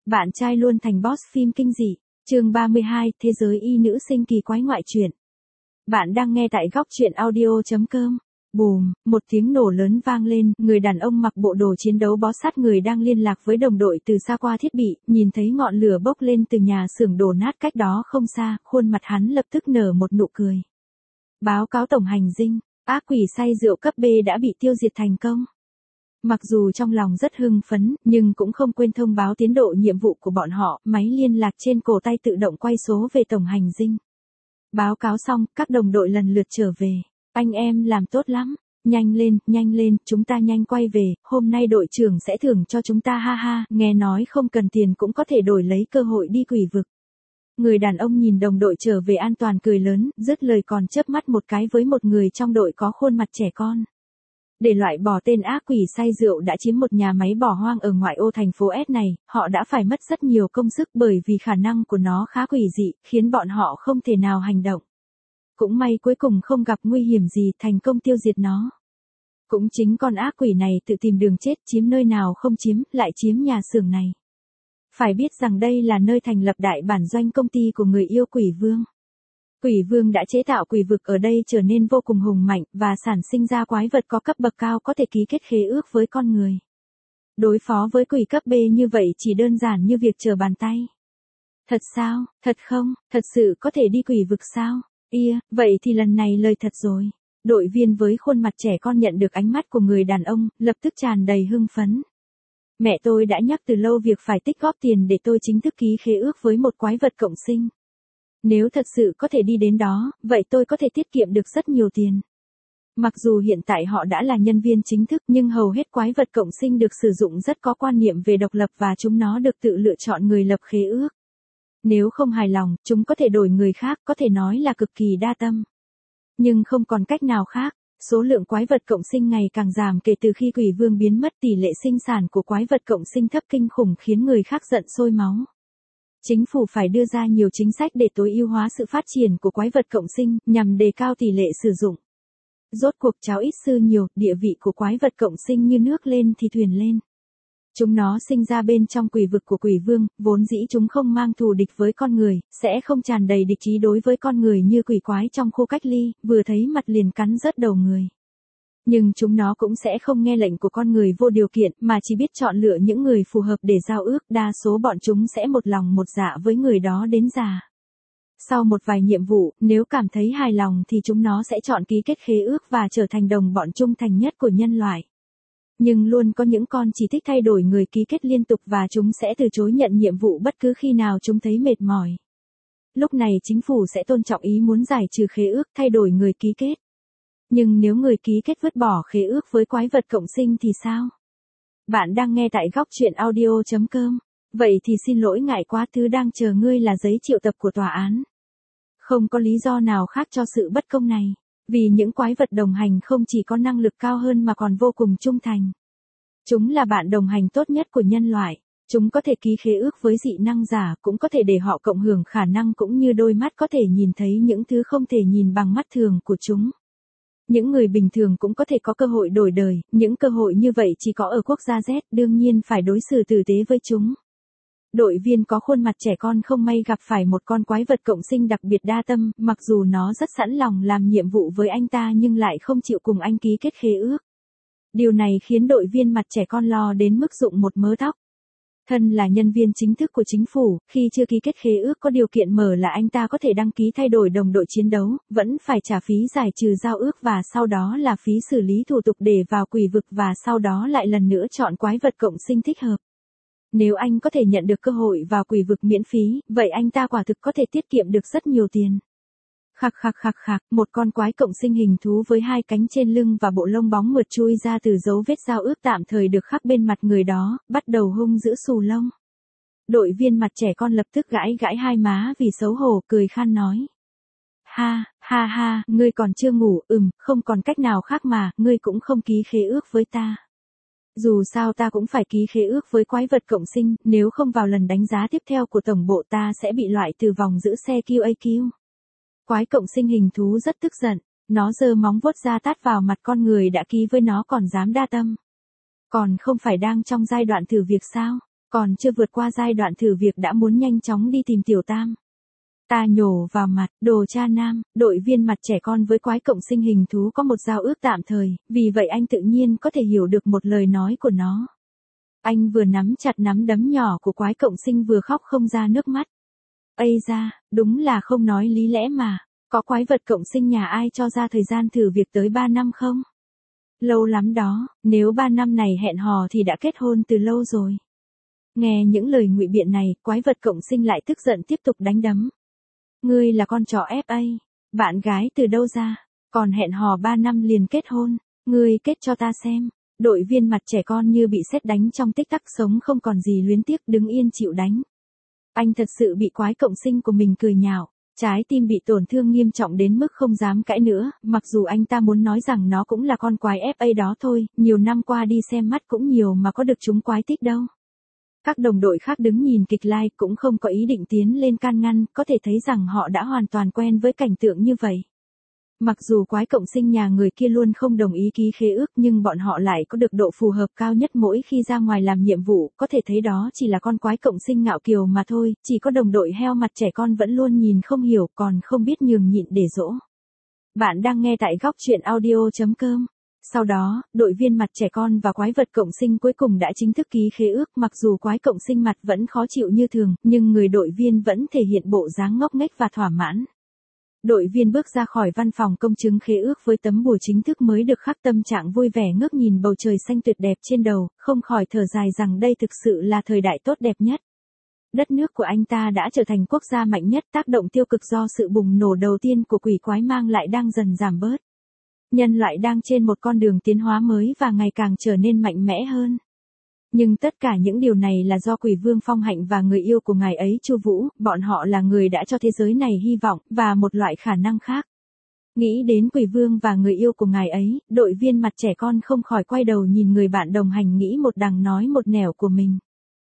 Bạn trai luôn thành boss phim kinh dị. Chương 32, Thế giới y nữ sinh kỳ quái ngoại truyện. Bạn đang nghe tại góc truyện audio.com. Bùm, một tiếng nổ lớn vang lên, người đàn ông mặc bộ đồ chiến đấu bó sát người đang liên lạc với đồng đội từ xa qua thiết bị, nhìn thấy ngọn lửa bốc lên từ nhà xưởng đổ nát cách đó không xa, khuôn mặt hắn lập tức nở một nụ cười. Báo cáo tổng hành dinh, ác quỷ say rượu cấp B đã bị tiêu diệt thành công. Mặc dù trong lòng rất hưng phấn, nhưng cũng không quên thông báo tiến độ nhiệm vụ của bọn họ, máy liên lạc trên cổ tay tự động quay số về tổng hành dinh. Báo cáo xong, các đồng đội lần lượt trở về. Anh em làm tốt lắm, nhanh lên, chúng ta nhanh quay về, hôm nay đội trưởng sẽ thưởng cho chúng ta ha ha, nghe nói không cần tiền cũng có thể đổi lấy cơ hội đi quỷ vực. Người đàn ông nhìn đồng đội trở về an toàn cười lớn, dứt lời còn chớp mắt một cái với một người trong đội có khuôn mặt trẻ con. Để loại bỏ tên ác quỷ say rượu đã chiếm một nhà máy bỏ hoang ở ngoại ô thành phố S này, họ đã phải mất rất nhiều công sức bởi vì khả năng của nó khá quỷ dị, khiến bọn họ không thể nào hành động. Cũng may cuối cùng không gặp nguy hiểm gì, thành công tiêu diệt nó. Cũng chính con ác quỷ này tự tìm đường chết, chiếm nơi nào không chiếm, lại chiếm nhà xưởng này. Phải biết rằng đây là nơi thành lập đại bản doanh công ty của người yêu quỷ vương. Quỷ vương đã chế tạo quỷ vực ở đây trở nên vô cùng hùng mạnh, và sản sinh ra quái vật có cấp bậc cao có thể ký kết khế ước với con người. Đối phó với quỷ cấp B như vậy chỉ đơn giản như việc trở bàn tay. Thật sao, thật không, thật sự có thể đi quỷ vực sao? Vậy thì lần này lời thật rồi. Đội viên với khuôn mặt trẻ con nhận được ánh mắt của người đàn ông, lập tức tràn đầy hưng phấn. Mẹ tôi đã nhắc từ lâu việc phải tích góp tiền để tôi chính thức ký khế ước với một quái vật cộng sinh. Nếu thật sự có thể đi đến đó, vậy tôi có thể tiết kiệm được rất nhiều tiền. Mặc dù hiện tại họ đã là nhân viên chính thức nhưng hầu hết quái vật cộng sinh được sử dụng rất có quan niệm về độc lập và chúng nó được tự lựa chọn người lập khế ước. Nếu không hài lòng, chúng có thể đổi người khác, có thể nói là cực kỳ đa tâm. Nhưng không còn cách nào khác, số lượng quái vật cộng sinh ngày càng giảm kể từ khi quỷ vương biến mất, tỷ lệ sinh sản của quái vật cộng sinh thấp kinh khủng khiến người khác giận sôi máu. Chính phủ phải đưa ra nhiều chính sách để tối ưu hóa sự phát triển của quái vật cộng sinh, nhằm đề cao tỷ lệ sử dụng. Rốt cuộc cháo ít sư nhiều, địa vị của quái vật cộng sinh như nước lên thì thuyền lên. Chúng nó sinh ra bên trong quỷ vực của quỷ vương, vốn dĩ chúng không mang thù địch với con người, sẽ không tràn đầy địch ý đối với con người như quỷ quái trong khu cách ly, vừa thấy mặt liền cắn rớt đầu người. Nhưng chúng nó cũng sẽ không nghe lệnh của con người vô điều kiện, mà chỉ biết chọn lựa những người phù hợp để giao ước, đa số bọn chúng sẽ một lòng một dạ với người đó đến già. Sau một vài nhiệm vụ, nếu cảm thấy hài lòng thì chúng nó sẽ chọn ký kết khế ước và trở thành đồng bọn trung thành nhất của nhân loại. Nhưng luôn có những con chỉ thích thay đổi người ký kết liên tục và chúng sẽ từ chối nhận nhiệm vụ bất cứ khi nào chúng thấy mệt mỏi. Lúc này chính phủ sẽ tôn trọng ý muốn giải trừ khế ước, thay đổi người ký kết. Nhưng nếu người ký kết vứt bỏ khế ước với quái vật cộng sinh thì sao? Bạn đang nghe tại góc truyện audio.com. Vậy thì xin lỗi ngại quá, thứ đang chờ ngươi là giấy triệu tập của tòa án. Không có lý do nào khác cho sự bất công này. Vì những quái vật đồng hành không chỉ có năng lực cao hơn mà còn vô cùng trung thành. Chúng là bạn đồng hành tốt nhất của nhân loại. Chúng có thể ký khế ước với dị năng giả, cũng có thể để họ cộng hưởng khả năng cũng như đôi mắt có thể nhìn thấy những thứ không thể nhìn bằng mắt thường của chúng. Những người bình thường cũng có thể có cơ hội đổi đời, những cơ hội như vậy chỉ có ở quốc gia Z, đương nhiên phải đối xử tử tế với chúng. Đội viên có khuôn mặt trẻ con không may gặp phải một con quái vật cộng sinh đặc biệt đa tâm, mặc dù nó rất sẵn lòng làm nhiệm vụ với anh ta nhưng lại không chịu cùng anh ký kết khế ước. Điều này khiến đội viên mặt trẻ con lo đến mức rụng một mớ tóc. Thân là nhân viên chính thức của chính phủ, khi chưa ký kết khế ước có điều kiện mở là anh ta có thể đăng ký thay đổi đồng đội chiến đấu, vẫn phải trả phí giải trừ giao ước và sau đó là phí xử lý thủ tục để vào quỷ vực và sau đó lại lần nữa chọn quái vật cộng sinh thích hợp. Nếu anh có thể nhận được cơ hội vào quỷ vực miễn phí, vậy anh ta quả thực có thể tiết kiệm được rất nhiều tiền. Khạc, một con quái cộng sinh hình thú với hai cánh trên lưng và bộ lông bóng mượt chui ra từ dấu vết giao ước tạm thời được khắc bên mặt người đó, bắt đầu hung dữ xù lông. Đội viên mặt trẻ con lập tức gãi hai má vì xấu hổ, cười khan nói. Ha, ngươi còn chưa ngủ, không còn cách nào khác mà, ngươi cũng không ký khế ước với ta. Dù sao ta cũng phải ký khế ước với quái vật cộng sinh, nếu không vào lần đánh giá tiếp theo của tổng bộ ta sẽ bị loại từ vòng giữ xe QAQ. Quái cộng sinh hình thú rất tức giận, nó giơ móng vuốt ra tát vào mặt con người đã ký với nó còn dám đa tâm. Còn không phải đang trong giai đoạn thử việc sao? Còn chưa vượt qua giai đoạn thử việc đã muốn nhanh chóng đi tìm tiểu tam. Ta nhổ vào mặt, đồ cha nam, đội viên mặt trẻ con với quái cộng sinh hình thú có một giao ước tạm thời, vì vậy anh tự nhiên có thể hiểu được một lời nói của nó. Anh vừa nắm chặt nắm đấm nhỏ của quái cộng sinh vừa khóc không ra nước mắt. Ây da, đúng là không nói lý lẽ mà, có quái vật cộng sinh nhà ai cho ra thời gian thử việc tới 3 năm không? Lâu lắm đó, nếu 3 năm này hẹn hò thì đã kết hôn từ lâu rồi. Nghe những lời ngụy biện này, quái vật cộng sinh lại tức giận tiếp tục đánh đấm. Ngươi là con chó FA, bạn gái từ đâu ra, còn hẹn hò 3 năm liền kết hôn, ngươi kết cho ta xem. Đội viên mặt trẻ con như bị sét đánh trong tích tắc sống không còn gì luyến tiếc đứng yên chịu đánh. Anh thật sự bị quái cộng sinh của mình cười nhạo, trái tim bị tổn thương nghiêm trọng đến mức không dám cãi nữa, mặc dù anh ta muốn nói rằng nó cũng là con quái FA đó thôi, nhiều năm qua đi xem mắt cũng nhiều mà có được chúng quái tích đâu. Các đồng đội khác đứng nhìn kịch live cũng không có ý định tiến lên can ngăn, có thể thấy rằng họ đã hoàn toàn quen với cảnh tượng như vậy. Mặc dù quái cộng sinh nhà người kia luôn không đồng ý ký khế ước nhưng bọn họ lại có được độ phù hợp cao nhất mỗi khi ra ngoài làm nhiệm vụ, có thể thấy đó chỉ là con quái cộng sinh ngạo kiều mà thôi, chỉ có đồng đội heo mặt trẻ con vẫn luôn nhìn không hiểu còn không biết nhường nhịn để dỗ. Bạn đang nghe tại góc truyện audio.com. Sau đó, đội viên mặt trẻ con và quái vật cộng sinh cuối cùng đã chính thức ký khế ước, mặc dù quái cộng sinh mặt vẫn khó chịu như thường, nhưng người đội viên vẫn thể hiện bộ dáng ngốc nghếch và thỏa mãn. Đội viên bước ra khỏi văn phòng công chứng khế ước với tấm bùa chính thức mới được khắc, tâm trạng vui vẻ ngước nhìn bầu trời xanh tuyệt đẹp trên đầu, không khỏi thở dài rằng đây thực sự là thời đại tốt đẹp nhất. Đất nước của anh ta đã trở thành quốc gia mạnh nhất, tác động tiêu cực do sự bùng nổ đầu tiên của quỷ quái mang lại đang dần giảm bớt. Nhân loại đang trên một con đường tiến hóa mới và ngày càng trở nên mạnh mẽ hơn. Nhưng tất cả những điều này là do Quỷ Vương Phong Hạnh và người yêu của ngài ấy Chu Vũ, bọn họ là người đã cho thế giới này hy vọng, và một loại khả năng khác. Nghĩ đến Quỷ Vương và người yêu của ngài ấy, đội viên mặt trẻ con không khỏi quay đầu nhìn người bạn đồng hành nghĩ một đằng nói một nẻo của mình.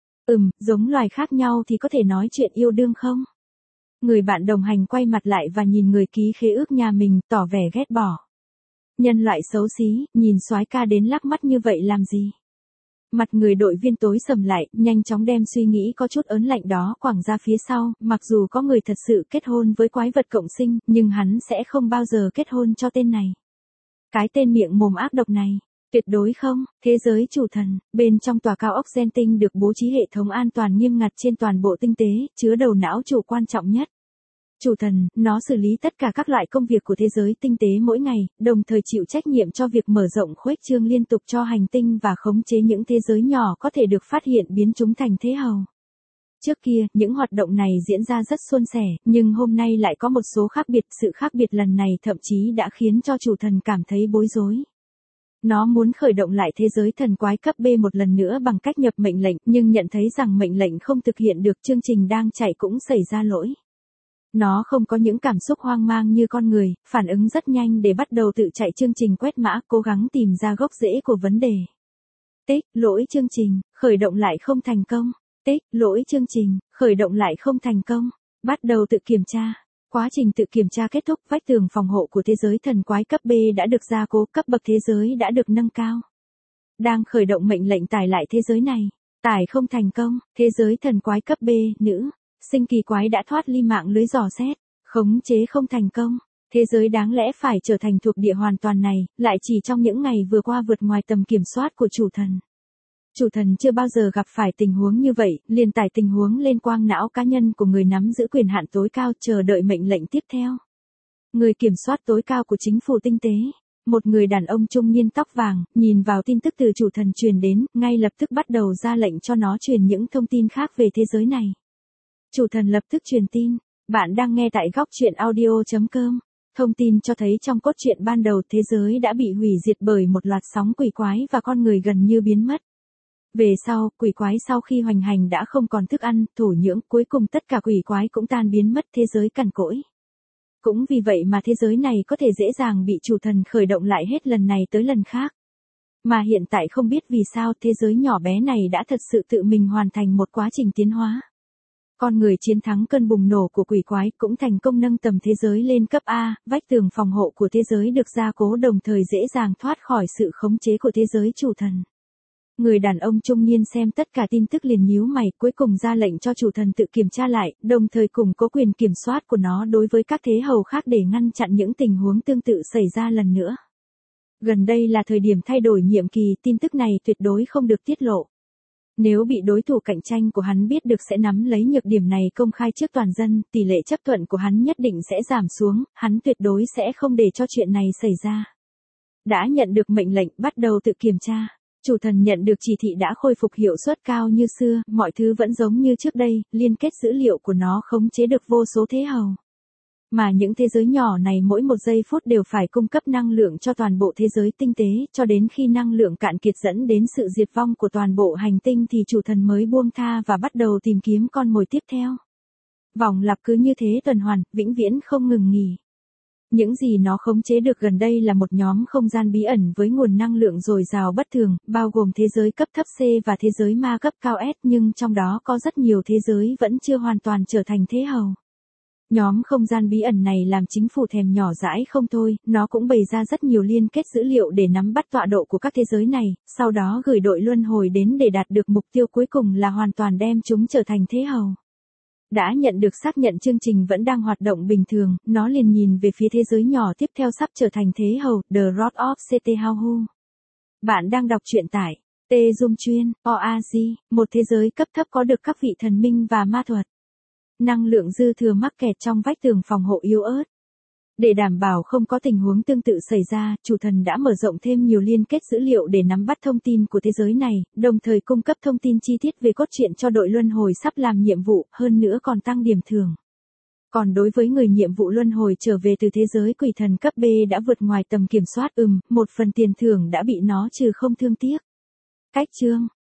Giống loài khác nhau thì có thể nói chuyện yêu đương không? Người bạn đồng hành quay mặt lại và nhìn người ký khế ước nhà mình, tỏ vẻ ghét bỏ. Nhân loại xấu xí, nhìn soái ca đến lắc mắt như vậy làm gì? Mặt người đội viên tối sầm lại, nhanh chóng đem suy nghĩ có chút ớn lạnh đó quẳng ra phía sau, mặc dù có người thật sự kết hôn với quái vật cộng sinh, nhưng hắn sẽ không bao giờ kết hôn cho tên này. Cái tên miệng mồm ác độc này, tuyệt đối không, thế giới chủ thần, bên trong tòa cao ốc gen tinh được bố trí hệ thống an toàn nghiêm ngặt trên toàn bộ tinh tế, chứa đầu não chủ quan trọng nhất. Chủ thần, nó xử lý tất cả các loại công việc của thế giới tinh tế mỗi ngày, đồng thời chịu trách nhiệm cho việc mở rộng khuếch trương liên tục cho hành tinh và khống chế những thế giới nhỏ có thể được phát hiện biến chúng thành thế hầu. Trước kia, những hoạt động này diễn ra rất suôn sẻ, nhưng hôm nay lại có một số khác biệt, sự khác biệt lần này thậm chí đã khiến cho chủ thần cảm thấy bối rối. Nó muốn khởi động lại thế giới thần quái cấp B một lần nữa bằng cách nhập mệnh lệnh, nhưng nhận thấy rằng mệnh lệnh không thực hiện được, chương trình đang chạy cũng xảy ra lỗi. Nó không có những cảm xúc hoang mang như con người, phản ứng rất nhanh để bắt đầu tự chạy chương trình quét mã, cố gắng tìm ra gốc rễ của vấn đề. Lỗi chương trình, khởi động lại không thành công. Lỗi chương trình, khởi động lại không thành công. Bắt đầu tự kiểm tra. Quá trình tự kiểm tra kết thúc, vách tường phòng hộ của thế giới thần quái cấp B đã được gia cố, cấp bậc thế giới đã được nâng cao. Đang khởi động mệnh lệnh tải lại thế giới này. Tải không thành công, thế giới thần quái cấp B, nữ. Sinh kỳ quái đã thoát ly mạng lưới dò xét, khống chế không thành công. Thế giới đáng lẽ phải trở thành thuộc địa hoàn toàn này, lại chỉ trong những ngày vừa qua vượt ngoài tầm kiểm soát của chủ thần. Chủ thần chưa bao giờ gặp phải tình huống như vậy, liền tải tình huống lên quang não cá nhân của người nắm giữ quyền hạn tối cao, chờ đợi mệnh lệnh tiếp theo. Người kiểm soát tối cao của chính phủ tinh tế, một người đàn ông trung niên tóc vàng, nhìn vào tin tức từ chủ thần truyền đến, ngay lập tức bắt đầu ra lệnh cho nó truyền những thông tin khác về thế giới này. Chủ thần lập tức truyền tin. Bạn đang nghe tại góc truyện audio.com. Thông tin cho thấy trong cốt truyện ban đầu thế giới đã bị hủy diệt bởi một loạt sóng quỷ quái và con người gần như biến mất. Về sau, quỷ quái sau khi hoành hành đã không còn thức ăn, thổ nhưỡng, cuối cùng tất cả quỷ quái cũng tan biến mất, thế giới cằn cỗi. Cũng vì vậy mà thế giới này có thể dễ dàng bị chủ thần khởi động lại hết lần này tới lần khác. Mà hiện tại không biết vì sao thế giới nhỏ bé này đã thật sự tự mình hoàn thành một quá trình tiến hóa. Con người chiến thắng cơn bùng nổ của quỷ quái cũng thành công nâng tầm thế giới lên cấp A, vách tường phòng hộ của thế giới được gia cố đồng thời dễ dàng thoát khỏi sự khống chế của thế giới chủ thần. Người đàn ông trung niên xem tất cả tin tức liền nhíu mày, cuối cùng ra lệnh cho chủ thần tự kiểm tra lại, đồng thời củng cố quyền kiểm soát của nó đối với các thế hầu khác để ngăn chặn những tình huống tương tự xảy ra lần nữa. Gần đây là thời điểm thay đổi nhiệm kỳ, tin tức này tuyệt đối không được tiết lộ. Nếu bị đối thủ cạnh tranh của hắn biết được sẽ nắm lấy nhược điểm này công khai trước toàn dân, tỷ lệ chấp thuận của hắn nhất định sẽ giảm xuống, hắn tuyệt đối sẽ không để cho chuyện này xảy ra. Đã nhận được mệnh lệnh, bắt đầu tự kiểm tra. Chủ thần nhận được chỉ thị đã khôi phục hiệu suất cao như xưa, mọi thứ vẫn giống như trước đây, liên kết dữ liệu của nó khống chế được vô số thế hầu. Mà những thế giới nhỏ này mỗi một giây phút đều phải cung cấp năng lượng cho toàn bộ thế giới tinh tế, cho đến khi năng lượng cạn kiệt dẫn đến sự diệt vong của toàn bộ hành tinh thì chủ thần mới buông tha và bắt đầu tìm kiếm con mồi tiếp theo. Vòng lặp cứ như thế tuần hoàn, vĩnh viễn không ngừng nghỉ. Những gì nó khống chế được gần đây là một nhóm không gian bí ẩn với nguồn năng lượng dồi dào bất thường, bao gồm thế giới cấp thấp C và thế giới ma cấp cao S, nhưng trong đó có rất nhiều thế giới vẫn chưa hoàn toàn trở thành thế hầu. Nhóm không gian bí ẩn này làm chính phủ thèm nhỏ dãi không thôi, nó cũng bày ra rất nhiều liên kết dữ liệu để nắm bắt tọa độ của các thế giới này, sau đó gửi đội luân hồi đến để đạt được mục tiêu cuối cùng là hoàn toàn đem chúng trở thành thế hầu. Đã nhận được xác nhận chương trình vẫn đang hoạt động bình thường, nó liền nhìn về phía thế giới nhỏ tiếp theo sắp trở thành thế hầu, The Road of Ct Hau. Bạn đang đọc truyện tại T-Dung Chuyên, OAZ, một thế giới cấp thấp có được các vị thần minh và ma thuật. Năng lượng dư thừa mắc kẹt trong vách tường phòng hộ yếu ớt. Để đảm bảo không có tình huống tương tự xảy ra, chủ thần đã mở rộng thêm nhiều liên kết dữ liệu để nắm bắt thông tin của thế giới này, đồng thời cung cấp thông tin chi tiết về cốt truyện cho đội luân hồi sắp làm nhiệm vụ, hơn nữa còn tăng điểm thưởng. Còn đối với người nhiệm vụ luân hồi trở về từ thế giới quỷ thần cấp B đã vượt ngoài tầm kiểm soát, một phần tiền thưởng đã bị nó trừ không thương tiếc. Cách chương